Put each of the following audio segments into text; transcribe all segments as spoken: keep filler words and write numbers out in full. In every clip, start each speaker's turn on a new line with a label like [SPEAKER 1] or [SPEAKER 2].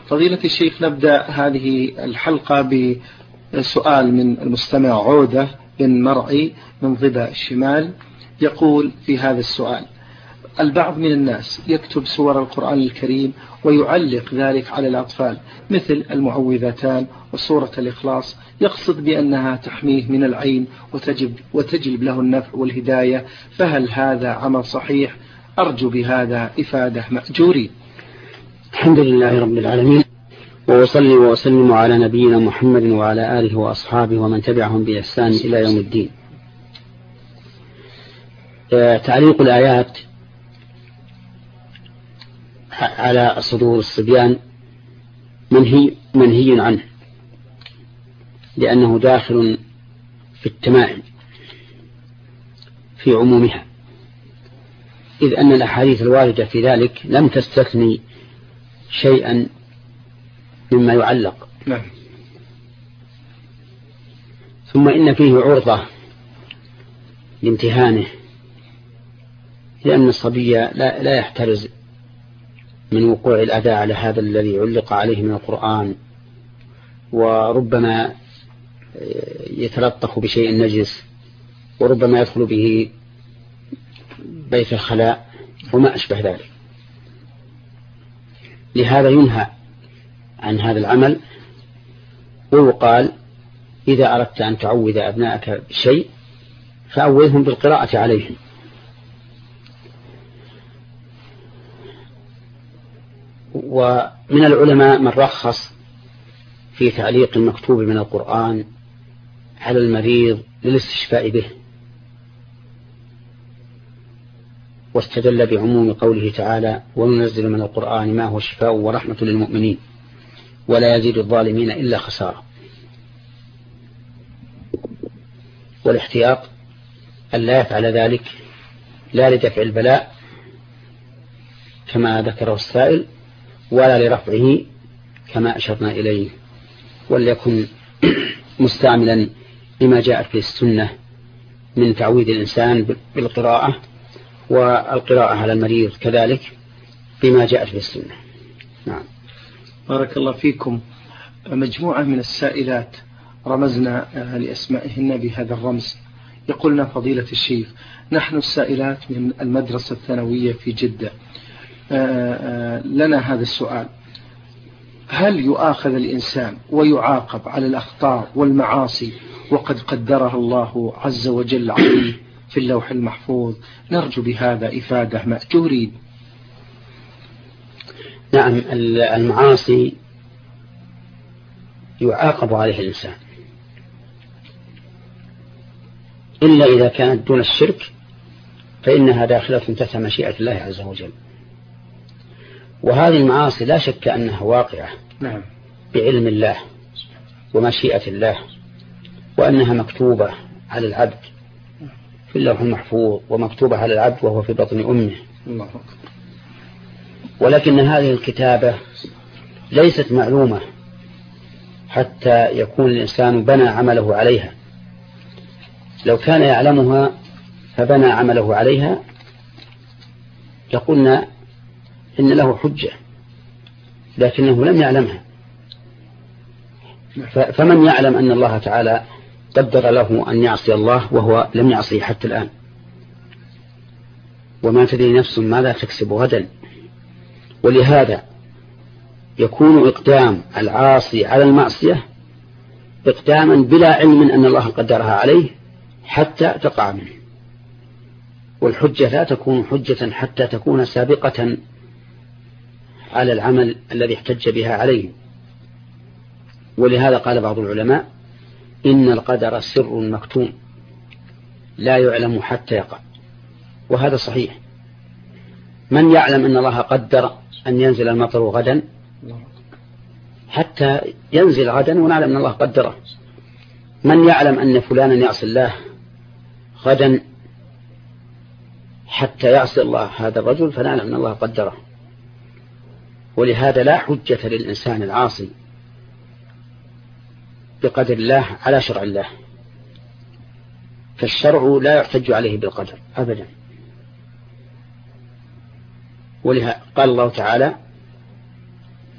[SPEAKER 1] فضيلة الشيخ، نبدأ هذه الحلقة بسؤال من المستمع عودة بن مرعي من ضبا الشمال. يقول في هذا السؤال: البعض من الناس يكتب سور القرآن الكريم ويعلق ذلك على الأطفال مثل المعوذتان وسورة الإخلاص، يقصد بأنها تحميه من العين وتجب وتجلب له النفع والهداية، فهل هذا عمل صحيح؟ أرجو بهذا إفادة مأجورين.
[SPEAKER 2] الحمد لله رب العالمين، وأصلي وأسلم على نبينا محمد وعلى آله وأصحابه ومن تبعهم بإحسان إلى يوم الدين. تعليق الآيات على صدور الصبيان منهي منهي عنه، لأنه داخل في التمائم في عمومها، إذ أن الأحاديث الواردة في ذلك لم تستثني شيئا مما يعلق.
[SPEAKER 1] نعم.
[SPEAKER 2] ثم إن فيه عرضة لامتهانه، لأن الصبي لا, لا يحترز من وقوع الأذى على هذا الذي علق عليه من القرآن، وربما يتلطخ بشيء نجس، وربما يدخل به بيت الخلاء وما أشبه ذلك. لهذا ينهى عن هذا العمل، ويقال: إذا أردت أن تعوذ أبنائك بشيء فأوذهم بالقراءة عليهم. ومن العلماء من رخص في تعليق المكتوب من القرآن على المريض للاستشفاء به، واستدل بعموم قوله تعالى: وننزل من القرآن ما هو شفاء ورحمة للمؤمنين ولا يزيد الظالمين إلا خسارة. والاحتياط أن لا يفعل ذلك لا لدفع البلاء كما ذكره السائل، ولا لرفعه كما أشرنا إليه، وليكن مستعملا لما جاءت في السنة من تعويذ الإنسان بالقراءة، والقراءة على المريض كذلك بما جاءت في السنة. نعم.
[SPEAKER 1] بارك الله فيكم. مجموعة من السائلات رمزنا لأسمائهن بهذا الرمز. يقولنا: فضيلة الشيخ، نحن السائلات من المدرسة الثانوية في جدة، لنا هذا السؤال: هل يؤاخذ الإنسان ويعاقب على الأخطاء والمعاصي وقد قدرها الله عز وجل عليه في اللوح المحفوظ؟ نرجو بهذا إفادة مأجورين.
[SPEAKER 2] نعم، المعاصي يعاقب عليه الإنسان، إلا إذا كانت دون الشرك فإنها داخلة تحت مشيئة الله عز وجل. وهذه المعاصي لا شك أنها واقعة
[SPEAKER 1] نعم
[SPEAKER 2] بعلم الله ومشيئة الله، وأنها مكتوبة على العبد في اللوح المحفوظ، ومكتوبة على العبد وهو في بطن أمه.
[SPEAKER 1] الله أكبر.
[SPEAKER 2] ولكن هذه الكتابة ليست معلومة حتى يكون الإنسان بنى عمله عليها. لو كان يعلمها فبنى عمله عليها لقلنا إن له حجة، لكنه لم يعلمها. فمن يعلم أن الله تعالى قدر له أن يعصي الله وهو لم يعصيه حتى الآن؟ وما تدري نفس ماذا تكسب غدا. ولهذا يكون إقدام العاصي على المعصية إقداما بلا علم أن الله قدرها عليه حتى تقع منه. والحجة لا تكون حجة حتى تكون سابقة على العمل الذي احتج بها عليه. ولهذا قال بعض العلماء: إن القدر سر مكتوم لا يعلم حتى يقع. وهذا صحيح. من يعلم أن الله قدر أن ينزل المطر غدا حتى ينزل غدا ونعلم أن الله قدره؟ من يعلم أن فلانا يعصي الله غدا حتى يعصي الله هذا الرجل فنعلم أن الله قدره؟ ولهذا لا حجة للإنسان العاصي بقدر الله على شرع الله، فالشرع لا يحتج عليه بالقدر أبدا. ولهذا قال الله تعالى: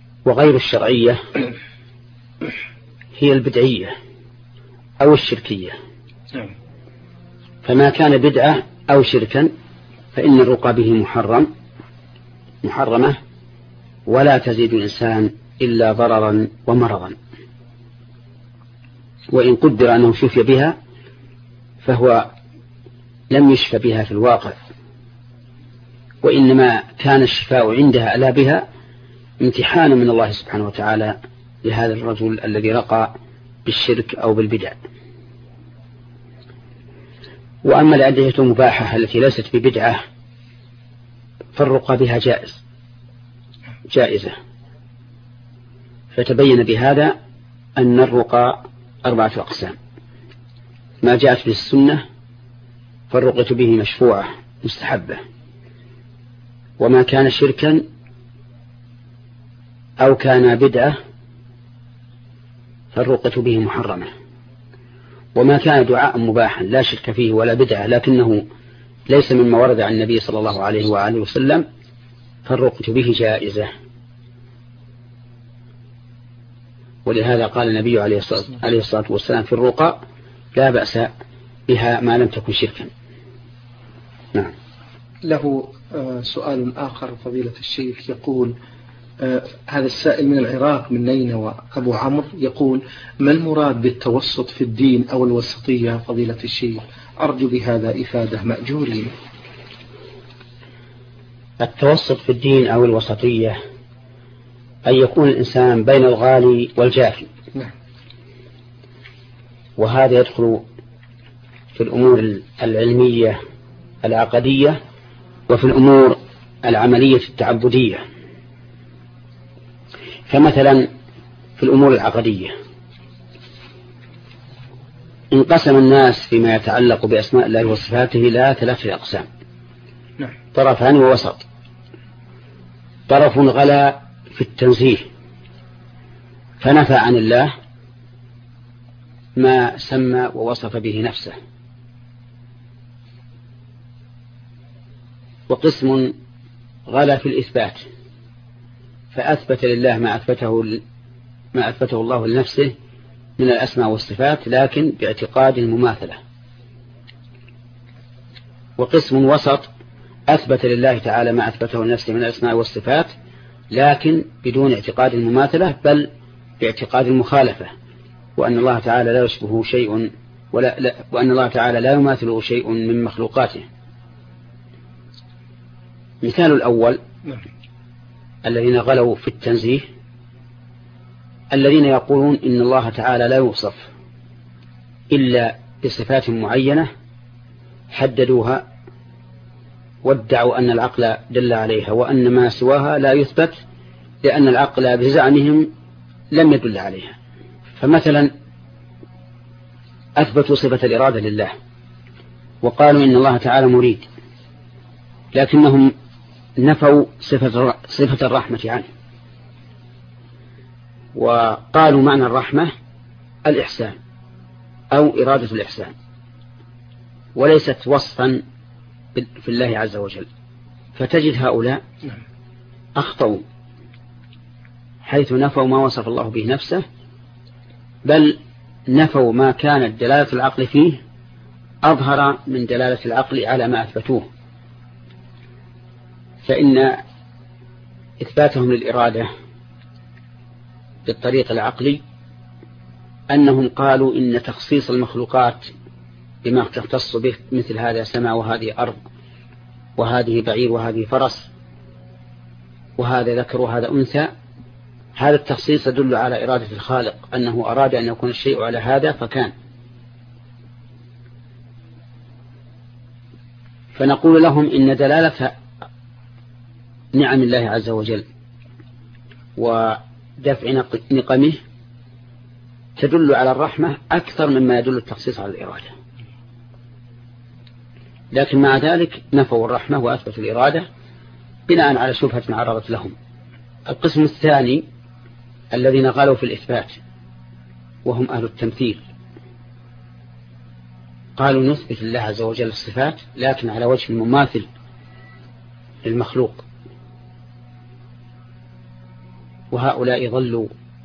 [SPEAKER 2] وغير الشرعية هي البدعية أو الشركية. فما كان بدعة أو شركا فإن الرقى به محرم محرمة ولا تزيد الإنسان إلا ضررا ومرضا، وإن قدر أنه شفي بها فهو لم يشفى بها في الواقع، وإنما كان الشفاء عندها ألا بها امتحانا من الله سبحانه وتعالى لهذا الرجل الذي رقى بالشرك أو بالبدع. وأما الأدعية المباحة التي ليست ببدعة فالرقى بها جائز جائزة. فتبين بهذا أن الرقى أربعة أقسام: ما جاءت به السنة فالرقية به مشفوعة مستحبة، وما كان شركا أو كان بدعة فالرقية به محرمة، وما كان دعاء مباحا لا شرك فيه ولا بدعة لكنه ليس مما ورد عن النبي صلى الله عليه وآله وسلم فالرقية به جائزة. ولهذا قال النبي عليه الصلاة والسلام في الرقى: لا بأس بها ما لم تكن شركا. نعم.
[SPEAKER 1] له سؤال آخر فضيلة الشيخ، يقول هذا السائل من العراق من نينوى أبو عمرو، يقول: ما المراد بالتوسط في الدين أو الوسطية فضيلة الشيخ؟ أرجو بهذا إفادة مأجورين.
[SPEAKER 2] التوسط في الدين أو الوسطية أن يكون الإنسان بين الغالي والجافي.
[SPEAKER 1] نعم.
[SPEAKER 2] وهذا يدخل في الأمور العلمية العقدية وفي الأمور العملية التعبدية. فمثلا في الأمور العقدية انقسم الناس فيما يتعلق بأسماء الله وصفاته إلى ثلاثة أقسام:
[SPEAKER 1] نعم.
[SPEAKER 2] طرفان ووسط. طرف غلا في التنزيه فنفى عن الله ما سمى ووصف به نفسه، وقسم غلا في الإثبات فأثبت لله ما أثبته ما أثبته الله لنفسه من الأسماء والصفات لكن باعتقاد المماثلة. وقسم وسط أثبت لله تعالى ما أثبته لنفسه من الأسماء والصفات لكن بدون اعتقاد المماثلة بل باعتقاد المخالفة، وأن الله تعالى لا يشبهه شيء ولا لا وأن الله تعالى لا يماثله شيء من مخلوقاته. مثال الأول الذين غلوا في التنزيه الذين يقولون إن الله تعالى لا يوصف إلا بصفات معينة حددوها وادعوا أن العقل دل عليها وأن ما سواها لا يثبت لأن العقل بزعمهم لم يدل عليها. فمثلا أثبتوا صفة الإرادة لله وقالوا إن الله تعالى مريد، لكنهم نفوا صفة, صفة الرحمة عنه، وقالوا معنى الرحمة الإحسان أو إرادة الإحسان وليست وصفا في الله عز وجل. فتجد هؤلاء أخطأوا حيث نفوا ما وصف الله به نفسه بل نفوا ما كانت دلالة العقل فيه أظهر من دلالة العقل على ما أثبتوه. فإن إثباتهم للإرادة بالطريق العقلي أنهم قالوا إن تخصيص المخلوقات بما تختص به مثل هذا سماء وهذه أرض وهذه بعير وهذه فرس وهذا ذكر وهذا أنثى، هذا التخصيص يدل على إرادة الخالق أنه أراد أن يكون الشيء على هذا فكان. فنقول لهم إن دلالة نعم الله عز وجل ودفع نقمه تدل على الرحمة أكثر مما يدل التخصيص على الإرادة، لكن مع ذلك نفوا الرحمة وأثبتوا الإرادة بناء على شبهة عرضت لهم. القسم الثاني الذين غالوا في الإثبات وهم أهل التمثيل، قالوا نثبت لله عز وجل الصفات لكن على وجه المماثل للمخلوق، وهؤلاء ضلوا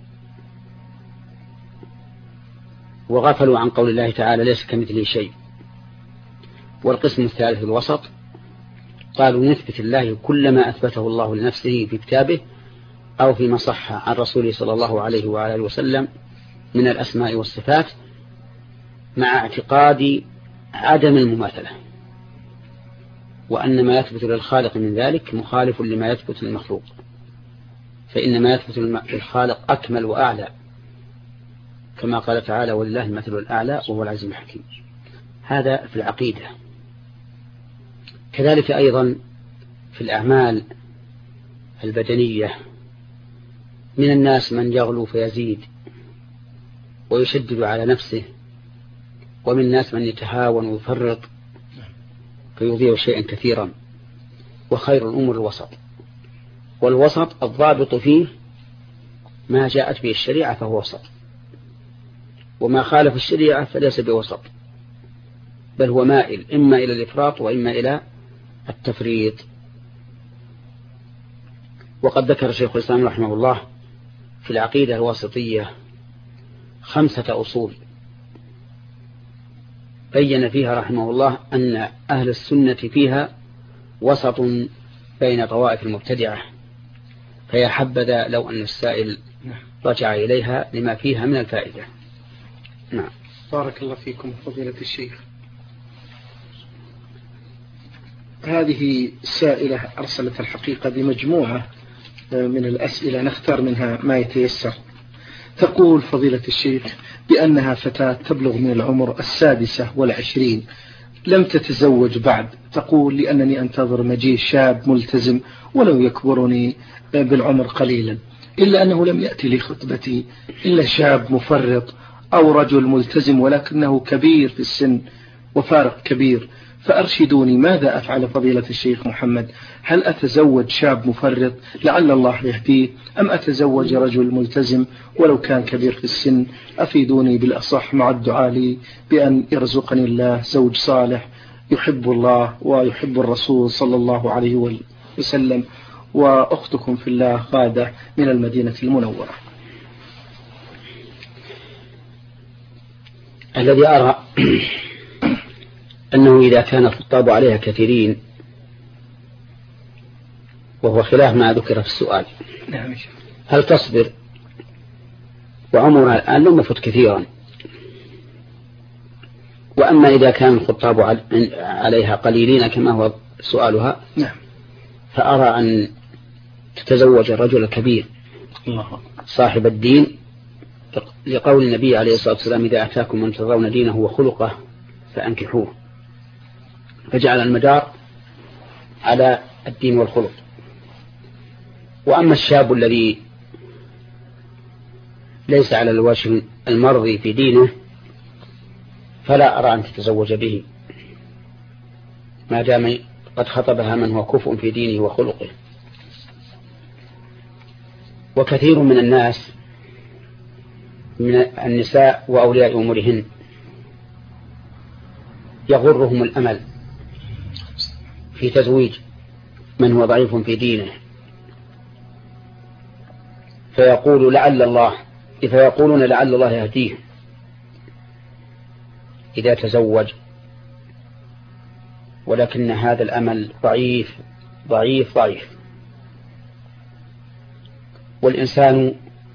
[SPEAKER 2] وغفلوا عن قول الله تعالى ليس كمثله شيء. والقسم الثالث الوسط قالوا نثبت الله كل ما أثبته الله لنفسه في كتابه أو فيما صح عن رسوله صلى الله عليه وآله وسلم من الأسماء والصفات مع اعتقاد عدم المماثلة، وأن ما يثبت للخالق من ذلك مخالف لما يثبت للمخلوق، فإن ما يثبت للخالق أكمل وأعلى، كما قال تعالى ولله المثل الأعلى وهو العزيز الحكيم. هذا في العقيدة. كذلك أيضا في الأعمال البدنية من الناس من يغلو فيزيد ويشدد على نفسه، ومن الناس من يتهاون ويفرط فيضيع شيئا كثيرا، وخير الأمور الوسط. والوسط الضابط فيه ما جاءت به الشريعة فهو وسط، وما خالف الشريعة فليس بوسط، بل هو مائل إما إلى الإفراط وإما إلى التفريط. وقد ذكر شيخ الإسلام رحمه الله في العقيدة الواسطية خمسة أصول بين فيها رحمه الله أن أهل السنة فيها وسط بين طوائف المبتدعة، فيا حبذا لو أن السائل رجع إليها لما فيها من الفائدة. نعم.
[SPEAKER 1] بارك الله فيكم فضيلة الشيخ. هذه السائلة أرسلت الحقيقة بمجموعة من الأسئلة نختار منها ما يتيسر. تقول فضيلة الشيخ بأنها فتاة تبلغ من العمر السادسة والعشرين، لم تتزوج بعد. تقول لأنني أنتظر مجيء شاب ملتزم ولو يكبرني بالعمر قليلا، إلا أنه لم يأتي لي خطبتي إلا شاب مفرط أو رجل ملتزم ولكنه كبير في السن وفارق كبير، فأرشدوني ماذا أفعل فضيلة الشيخ محمد؟ هل أتزوج شاب مفرط لعل الله يهديه، أم أتزوج رجل ملتزم ولو كان كبير في السن؟ أفيدوني بالأصح مع الدعاء لي بأن يرزقني الله زوج صالح يحب الله ويحب الرسول صلى الله عليه وسلم. وأختكم في الله غادة من المدينة المنورة.
[SPEAKER 2] الذي أرى أنه إذا كان الخطاب عليها كثيرين، وهو خلاف ما ذكر في السؤال، هل تصبر وعمرها الآن لم يفت كثيرا؟ وأما إذا كان الخطاب عليها قليلين كما هو سؤالها، فأرى أن تتزوج الرجل الكبير صاحب الدين، لقول النبي عليه الصلاة والسلام إذا أتاكم من ترضون دينه وخلقه فأنكحوه، فجعل المدار على الدين والخلق. وأما الشاب الذي ليس على الوجه المرضي في دينه فلا أرى أن تتزوج به ما دام قد خطبها من هو كفء في دينه وخلقه. وكثير من الناس من النساء وأولياء أمورهن يغرهم الأمل في تزويج من هو ضعيف في دينه، فيقول لعل الله فيقولون لعل الله يهديه إذا تزوج، ولكن هذا الأمل ضعيف ضعيف ضعيف. والإنسان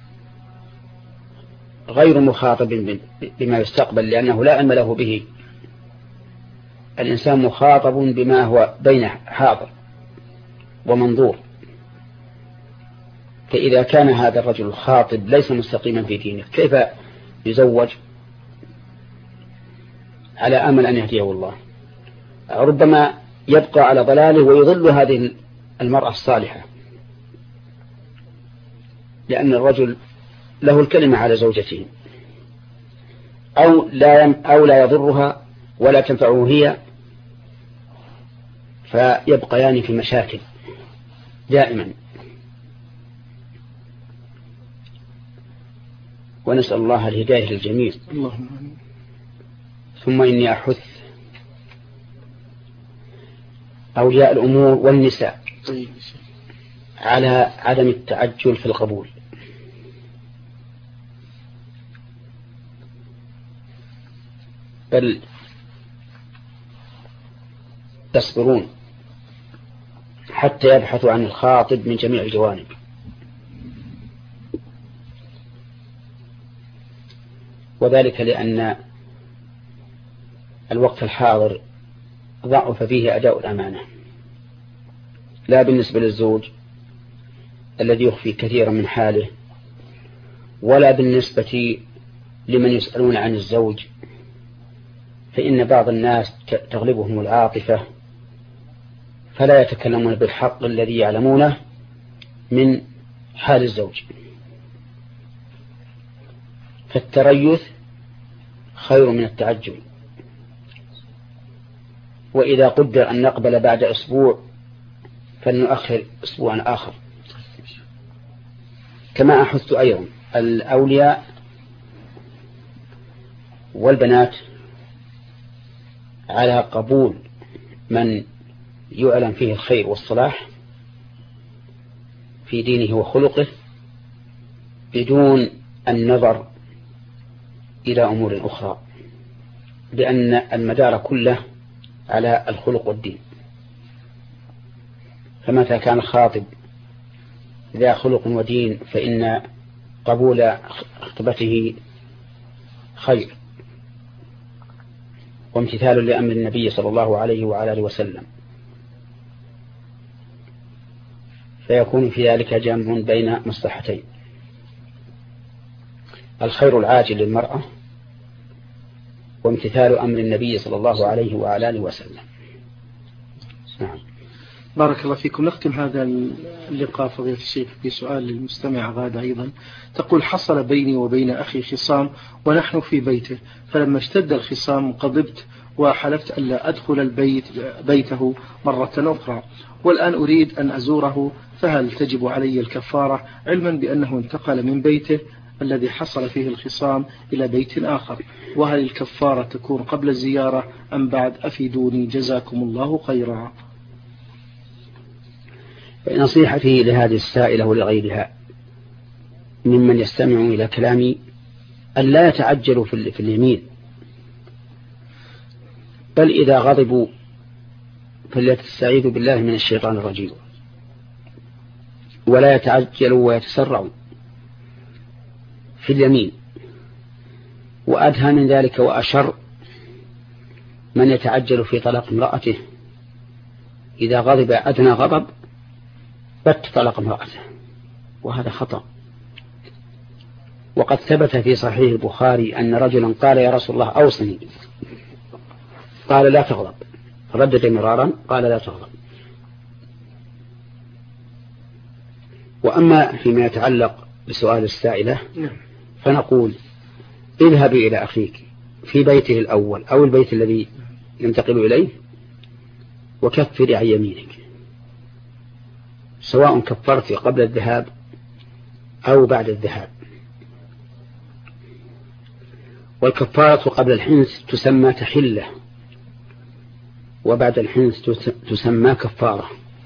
[SPEAKER 2] غير مخاطب بما يستقبل لأنه لا علم له به، الإنسان مخاطب بما هو بين حاضر ومنظور. فإذا كان هذا الرجل الخاطب ليس مستقيما في دينه كيف يزوج على أمل أن يهديه الله؟ ربما يبقى على ضلاله ويضل هذه المرأة الصالحة، لأن الرجل له الكلمة على زوجته، أو لا أو لا يضرها ولا تنفعه هي، فيبقيان في مشاكل دائما. ونسأل الله الهداية للجميع.
[SPEAKER 1] اللهم.
[SPEAKER 2] ثم إني أحث أولياء الأمور والنساء على عدم التعجل في القبول، بل يصبرون حتى يبحثوا عن الخاطب من جميع الجوانب. وذلك لأن الوقت الحاضر ضعف فيه أداء الأمانة، لا بالنسبة للزوج الذي يخفي كثيرا من حاله، ولا بالنسبة لمن يسألون عن الزوج، فإن بعض الناس تغلبهم العاطفة فلا يتكلمون بالحق الذي يعلمونه من حال الزوج. فالتريث خير من التعجل، وإذا قدر أن نقبل بعد أسبوع فلنؤخر أسبوعا آخر. كما أحث أيضا الأولياء والبنات على قبول من يعلم فيه الخير والصلاح في دينه وخلقه بدون النظر إلى أمور أخرى، لأن المدار كله على الخلق والدين. فمتى كان الخاطب ذا خلق ودين فإن قبول خطبته خير وامتثال لأمر النبي صلى الله عليه وعلى آله وسلم، فيكون في ذلك جمع بين مصلحتين: الخير العاجل للمرأة وامتثال أمر النبي صلى الله عليه وعلى آله وسلم. نعم.
[SPEAKER 1] بارك الله فيكم. نختم هذا اللقاء فضيلة الشيخ بسؤال للمستمع غادة أيضا، تقول: حصل بيني وبين أخي خصام ونحن في بيته، فلما اشتد الخصام غضبت وحلفت ألا أدخل البيت بيته مرة أخرى، والآن أريد أن أزوره، فهل تجب علي الكفارة علما بأنه انتقل من بيته الذي حصل فيه الخصام إلى بيت آخر؟ وهل الكفارة تكون قبل الزيارة أم بعد؟ أفيدوني جزاكم الله خيرا.
[SPEAKER 2] نصيحتي لهذه السائلة ولغيرها ممن يستمع إلى كلامي أن لا يتعجلوا في اليمين، بل إذا غضبوا فليستعيذوا بالله من الشيطان الرجيم، ولا يتعجلوا ويتسرعوا في اليمين. وأدهى من ذلك وأشر من يتعجل في طلاق امرأته، إذا غضب أدنى غضب بت طلق امرأته، وهذا خطأ. وقد ثبت في صحيح البخاري أن رجلا قال: يا رسول الله أوصني، قال: لا تغضب. ردد مرارا قال: لا تغضب. وأما فيما يتعلق بسؤال السائلة فنقول: اذهبي إلى أخيك في بيته الأول أو البيت الذي ينتقل إليه وكفري عن يمينك، سواء كفرت قبل الذهاب أو بعد الذهاب. والكفارة قبل الحنث تسمى تحلة، وبعد الحنث تسمى كفارة،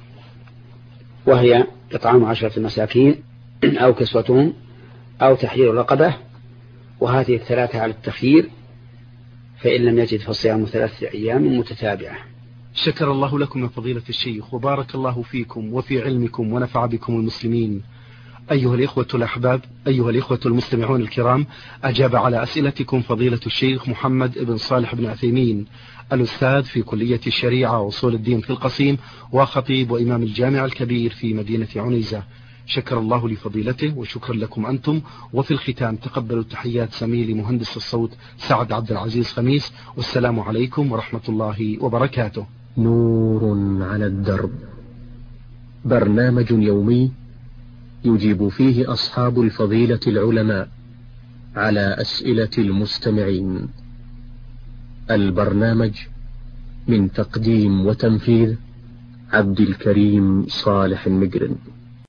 [SPEAKER 2] وهي إطعام عشرة مساكين أو كسوتهم أو تحرير رقبة، وهذه الثلاثة على التخيير، فإن لم يجد فصيام ثلاثة أيام متتابعة.
[SPEAKER 1] شكر الله لكم يا فضيلة الشيخ، وبارك الله فيكم وفي علمكم ونفع بكم المسلمين. أيها الإخوة الأحباب، أيها الإخوة المستمعون الكرام، أجاب على أسئلتكم فضيلة الشيخ محمد بن صالح بن عثيمين، الأستاذ في كلية الشريعة وأصول الدين في القصيم، وخطيب وإمام الجامع الكبير في مدينة عنيزة. شكر الله لفضيلته وشكرا لكم أنتم. وفي الختام تقبلوا تحيات زميلي مهندس الصوت سعد عبد العزيز خميس، والسلام عليكم ورحمة الله وبركاته.
[SPEAKER 3] نور على الدرب، برنامج يومي يجيب فيه أصحاب الفضيلة العلماء على أسئلة المستمعين. البرنامج من تقديم وتنفيذ عبد الكريم صالح المقرن.